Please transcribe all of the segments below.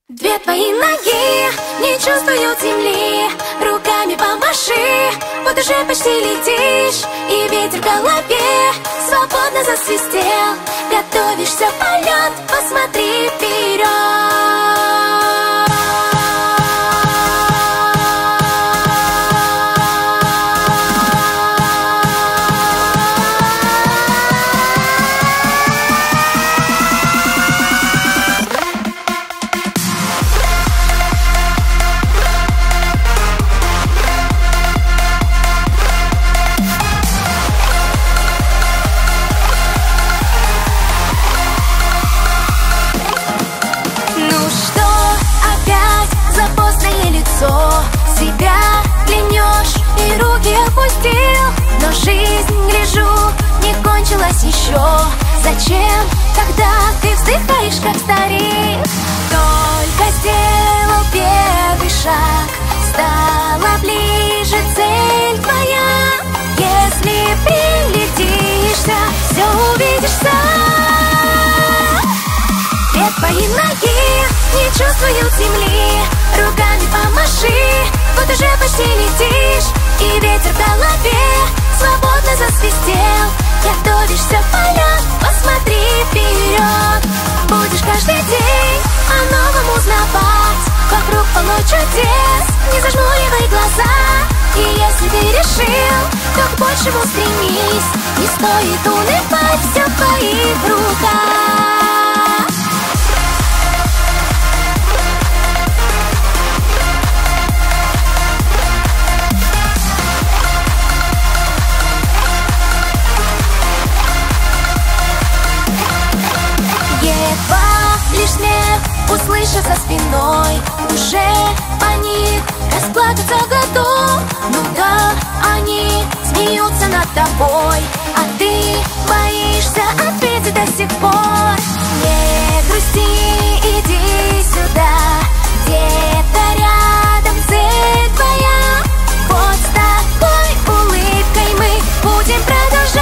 Две твои ноги не чувствуют земли, руками помаши, вот уже почти летишь, и ветер в голове свободно засвистел. Готовишься в полет, посмотри вперед. Себя клянешь и руки опустил, но жизнь, грежу, не кончилась еще. Зачем, когда ты вздыхаешь, как старик? Только сделал первый шаг, стала ближе цель твоя. Если прилетишься, все увидишь сам. Две твои ноги не чувствуют земли, руками помаши, вот уже почти летишь, и ветер в голове свободно засвистел. Готовишься в полет, посмотри вперед. Будешь каждый день о новом узнавать, вокруг полно чудес, не зажмуривай глаза. И если ты решил, то к большему стремись, не стоит унывать, все в твоих руках. Лишь смех услышав за спиной, уже паник, расплакаться готов. Ну да, они смеются над тобой, а ты боишься ответить до сих пор. Не грусти, иди сюда, где-то рядом цель твоя. Вот с такой улыбкой мы будем продолжать.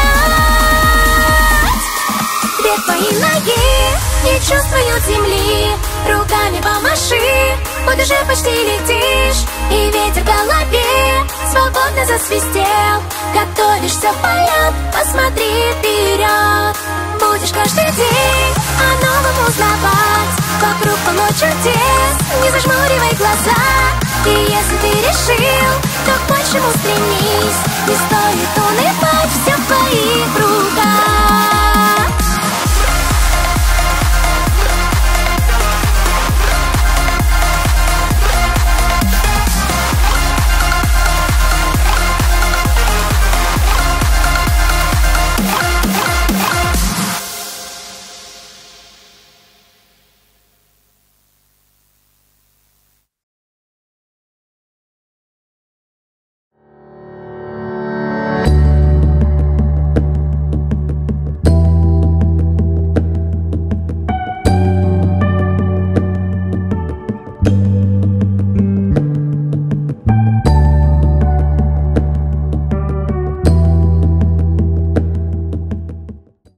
Две твои ноги не чувствуют земли, руками помаши, вот уже почти летишь, и ветер в голове свободно засвистел. Готовишься в полет, посмотри вперед. Будешь каждый день о новом узнавать, вокруг полно чудес, не зажмуривай глаза. И если ты решил, то к большему стремись, не стоит унывать, все в твоих руках.